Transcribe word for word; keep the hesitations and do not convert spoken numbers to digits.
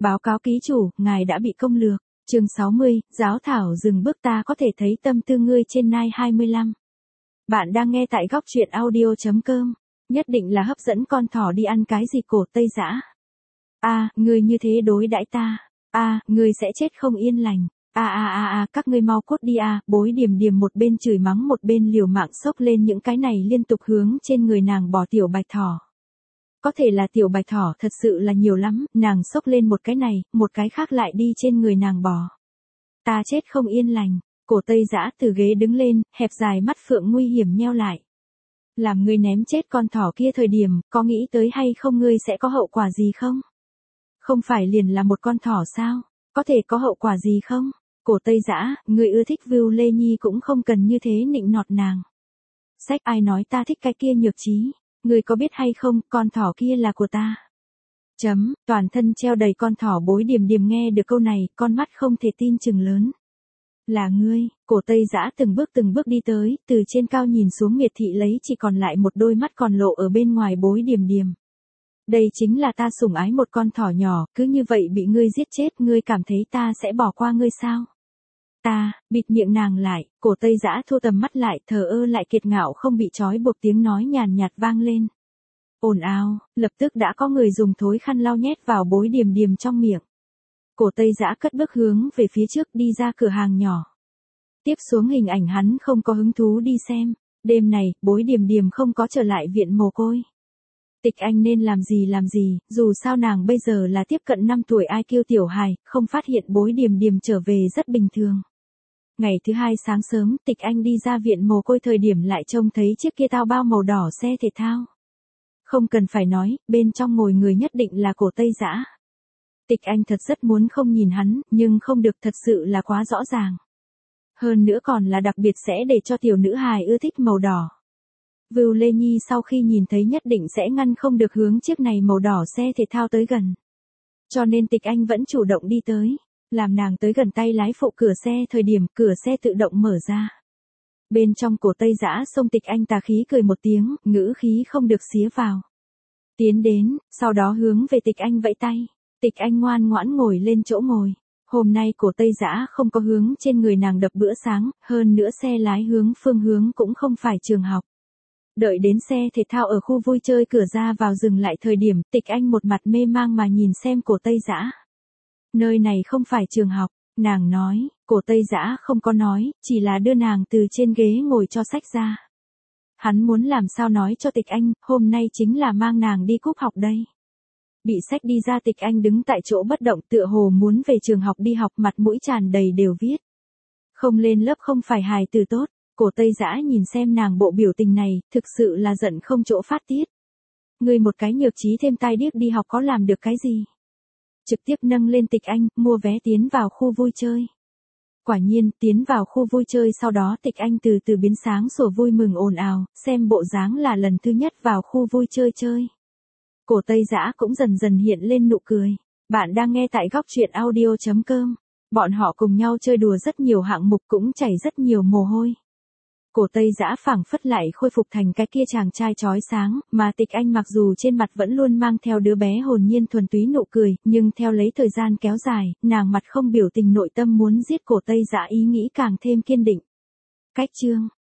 Báo cáo ký chủ, ngài đã bị công lược. Chương sáu mươi, giáo thảo dừng bước ta có thể thấy tâm tư ngươi trên nai hai mươi lăm. Bạn đang nghe tại góc truyện audio.com. Nhất định là hấp dẫn con thỏ đi ăn cái gì cổ Tây Dã. A, ngươi như thế đối đãi ta. A, ngươi sẽ chết không yên lành. A a a a, các ngươi mau cút đi a, Bối Điềm Điềm một bên chửi mắng một bên liều mạng xốc lên những cái này liên tục hướng trên người nàng bỏ tiểu bạch thỏ. Có thể là tiểu bạch thỏ thật sự là nhiều lắm, nàng xốc lên một cái này, một cái khác lại đi trên người nàng bò. Ta chết không yên lành, cổ Tây Dã từ ghế đứng lên, hẹp dài mắt phượng nguy hiểm nheo lại. Làm ngươi ném chết con thỏ kia thời điểm, có nghĩ tới hay không ngươi sẽ có hậu quả gì không? Không phải liền là một con thỏ sao? Có thể có hậu quả gì không? Cổ Tây Dã, ngươi ưa thích Vưu Lê Nhi cũng không cần như thế nịnh nọt nàng. Sách ai nói ta thích cái kia nhược trí, ngươi có biết hay không, con thỏ kia là của ta. Chấm, toàn thân treo đầy con thỏ Bối Điềm Điềm nghe được câu này, con mắt không thể tin chừng lớn. Là ngươi, cổ Tây Dã từng bước từng bước đi tới, từ trên cao nhìn xuống miệt thị lấy chỉ còn lại một đôi mắt còn lộ ở bên ngoài Bối Điềm Điềm. Đây chính là ta sủng ái một con thỏ nhỏ, cứ như vậy bị ngươi giết chết, ngươi cảm thấy ta sẽ bỏ qua ngươi sao? Ta, bịt miệng nàng lại, cổ Tây Dã thu tầm mắt lại, thờ ơ lại kiệt ngạo không bị trói buộc tiếng nói nhàn nhạt vang lên. Ồn ào, lập tức đã có người dùng thối khăn lau nhét vào Bối Điềm Điềm trong miệng. Cổ Tây Dã cất bước hướng về phía trước đi ra cửa hàng nhỏ. Tiếp xuống hình ảnh hắn không có hứng thú đi xem, đêm này, Bối Điềm Điềm không có trở lại viện mồ côi. Tịch Anh nên làm gì làm gì, dù sao nàng bây giờ là tiếp cận năm tuổi ai kiu tiểu hài, không phát hiện Bối Điềm Điềm trở về rất bình thường. Ngày thứ hai sáng sớm, Tịch Anh đi ra viện mồ côi thời điểm lại trông thấy chiếc kia tao bao màu đỏ xe thể thao. Không cần phải nói, bên trong ngồi người nhất định là cổ Tây Dã. Tịch Anh thật rất muốn không nhìn hắn, nhưng không được, thật sự là quá rõ ràng. Hơn nữa còn là đặc biệt sẽ để cho tiểu nữ hài ưa thích màu đỏ. Vưu Lê Nhi sau khi nhìn thấy nhất định sẽ ngăn không được hướng chiếc này màu đỏ xe thể thao tới gần. Cho nên Tịch Anh vẫn chủ động đi tới, làm nàng tới gần tay lái phụ cửa xe thời điểm cửa xe tự động mở ra. Bên trong cổ Tây Dã xông Tịch Anh tà khí cười một tiếng, ngữ khí không được xía vào. Tiến đến, sau đó hướng về Tịch Anh vẫy tay. Tịch Anh ngoan ngoãn ngồi lên chỗ ngồi. Hôm nay cổ Tây Dã không có hướng trên người nàng đập bữa sáng, hơn nữa xe lái hướng phương hướng cũng không phải trường học. Đợi đến xe thể thao ở khu vui chơi cửa ra vào dừng lại thời điểm, Tịch Anh một mặt mê mang mà nhìn xem cổ Tây Dã. Nơi này không phải trường học, nàng nói, cổ Tây Dã không có nói, chỉ là đưa nàng từ trên ghế ngồi cho sách ra. Hắn muốn làm sao nói cho Tịch Anh, hôm nay chính là mang nàng đi cúp học đây. Bị sách đi ra Tịch Anh đứng tại chỗ bất động tựa hồ muốn về trường học đi học, mặt mũi tràn đầy đều viết. Không lên lớp không phải hài từ tốt. Cổ Tây Dã nhìn xem nàng bộ biểu tình này, thực sự là giận không chỗ phát tiết. Ngươi một cái nhược trí thêm tai điếc đi học có làm được cái gì? Trực tiếp nâng lên Tịch Anh, mua vé tiến vào khu vui chơi. Quả nhiên, tiến vào khu vui chơi sau đó Tịch Anh từ từ biến sáng sủa vui mừng ồn ào, xem bộ dáng là lần thứ nhất vào khu vui chơi chơi. Cổ Tây Dã cũng dần dần hiện lên nụ cười. Bạn đang nghe tại góc truyện audio.com. Bọn họ cùng nhau chơi đùa rất nhiều hạng mục cũng chảy rất nhiều mồ hôi. Cổ Tây Dã phảng phất lại khôi phục thành cái kia chàng trai chói sáng, mà Tịch Anh mặc dù trên mặt vẫn luôn mang theo đứa bé hồn nhiên thuần túy nụ cười, nhưng theo lấy thời gian kéo dài, nàng mặt không biểu tình nội tâm muốn giết cổ Tây Dã ý nghĩ càng thêm kiên định. Cách chương,